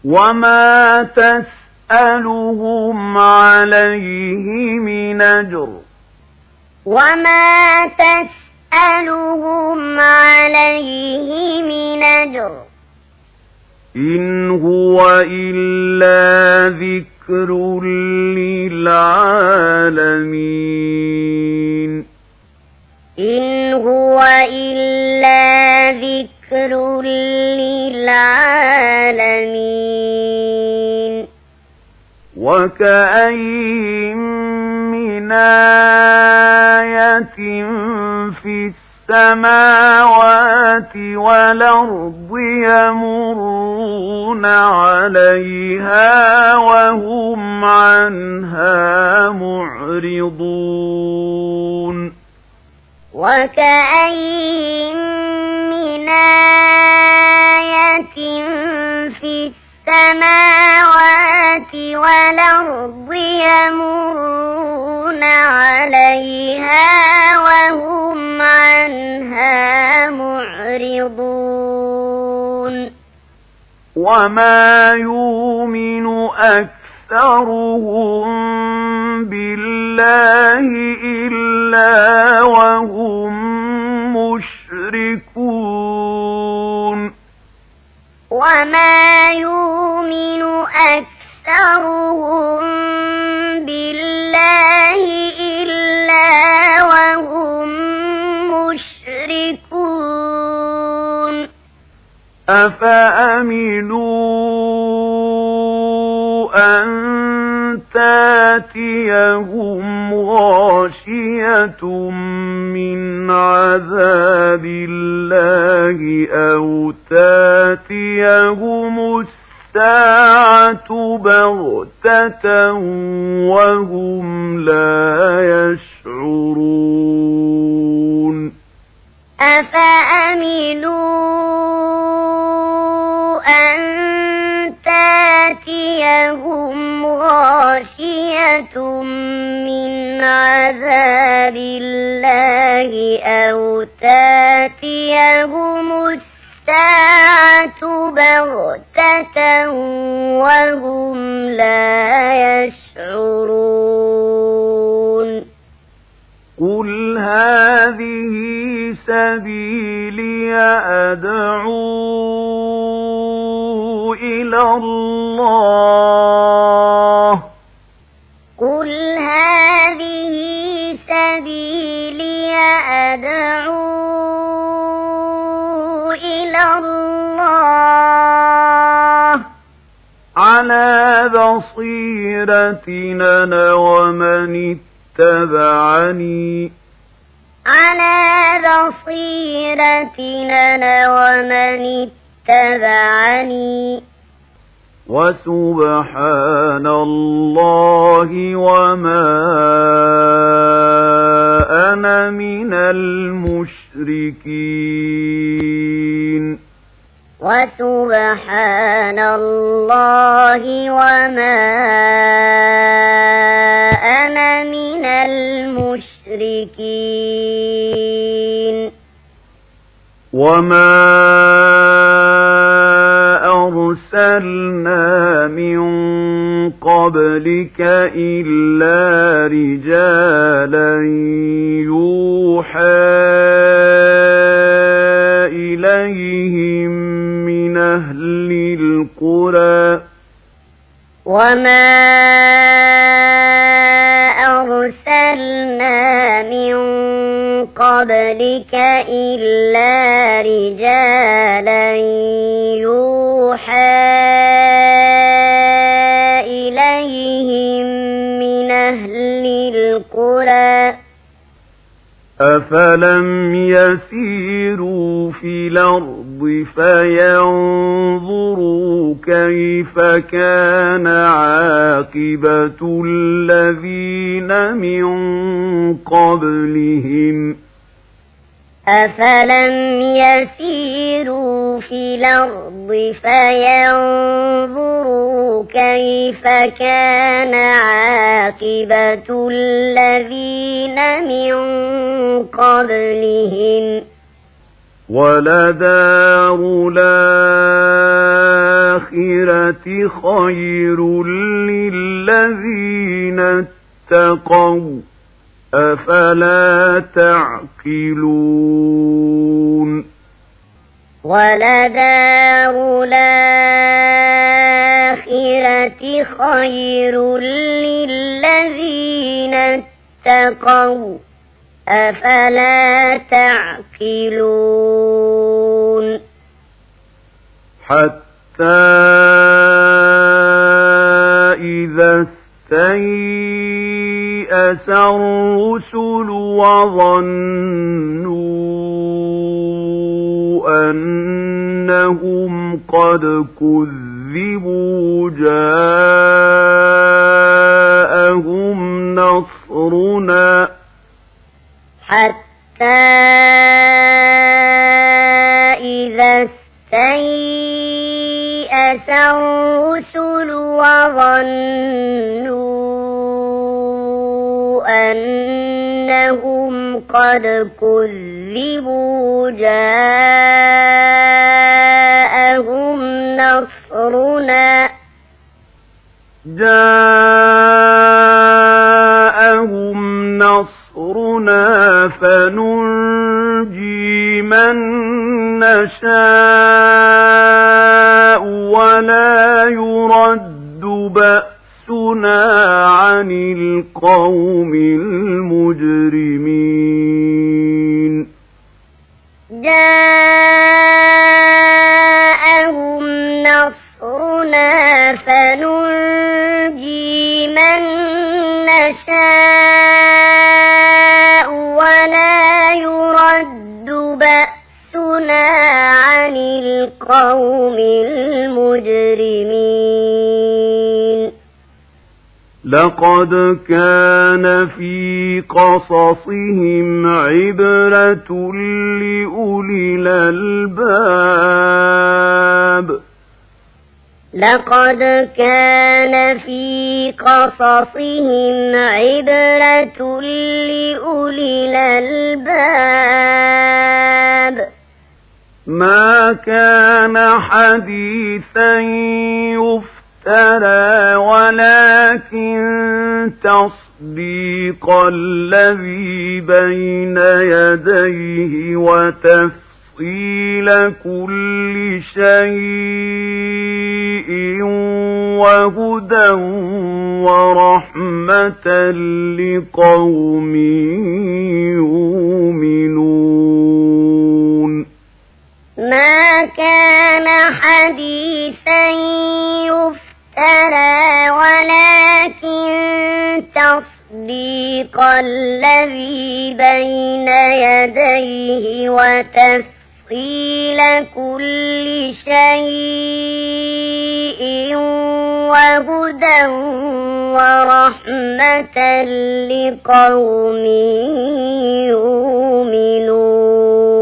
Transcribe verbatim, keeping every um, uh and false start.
وما تسألهم عليه من أجر وما تسألهم عليه من أجر إن هو إلا ذكر للعالمين إن هو إلا ذكر للعالمين وكأين من آية في السماوات والأرض يمرون عليها وهم عنها معرضون وكأين من آية في السماوات والأرض يمرون عليها وهم عنها معرضون وما يؤمن أكثرهم بالله إلا وهم مشركون وما يؤمن أكثرهم بالله إلا وهم مشركون أفأمنوا أن تاتيهم غاشية من عذاب الله أو تاتيهم الساعة بغتة وهم لا يشعرون أفأمنوا أن تاتيهم غاشية من عذاب الله أو تاتيهم الساعة بغتة وهم لا يشعرون قل هذه سبيلي أدعو إلى الله قل هذه سبيلي أدعو إلى الله على بصيرة أنا ومن اتبعني على بصيرة أنا ومن اتبعني وسبحان الله وما أنا من المشركين وسبحان الله وما أنا من المشركين وما أرسلنا من قبلك إلا رجالا يوحى إليهم من أهل القرى وما أرسلنا من قبلك إلا رجالا يوحى إليهم من أهل القرى أفلم يسيروا في الأرض فينظروا كيف كان عاقبة الذين من قبلهم أفلم يسيروا في الأرض فينظروا كيف كان عاقبة الذين من قبلهم وَلَدَارُ الْآخِرَةِ خَيْرٌ لِّلَّذِينَ اتَّقَوْا أَفَلَا تَعْقِلُونَ وَلَدَارُ الْآخِرَةِ خَيْرٌ لِّلَّذِينَ اتَّقَوْا أَفَلَا تَعْقِلُونَ حَتَّى إِذَا اسْتَيْأَسَ الرُّسُلُ وَظَنُّوا أَنَّهُمْ قَدْ كُذِّبُوا جَاءَهُمْ نَصْرُنَا حَتَّى إِذَا اسْتَيْأَسَ الرُّسُلُ وَظَنُّوا أَنَّهُمْ قَدْ كُذِّبُوا جَاءَهُمْ نَصْرُنَا جَاءَهُمْ نَصْرُنَا فَنُنْجِي مَن نَّشَاءُ وَلَا يُرَدُّ بَأْسُنَا عَنِ الْقَوْمِ الْمُجْرِمِينَ جَاءَهُمْ نَصْرُنَا فَنُنْجِي مَن نَّشَاءُ وَلَا يُرَدُّ بَأْسُنَا عَنِ الْقَوْمِ الْمُجْرِمِينَ لَقَدْ كَانَ فِي قَصَصِهِمْ عِبْرَةٌ لِّأُولِي الْأَلْبَابِ لقد كان في قصصهم عبرة لأولي الألباب ما كان حديثا يفترى ولكن تصديق الذي بين يديه وتفسير تفصيل كل شيء وهدى ورحمة لقوم يؤمنون ما كان حديثا يفترى ولكن تصديق الذي بين يديه وتفسير تفصيل كل شيء وهدى ورحمة لقوم يؤمنون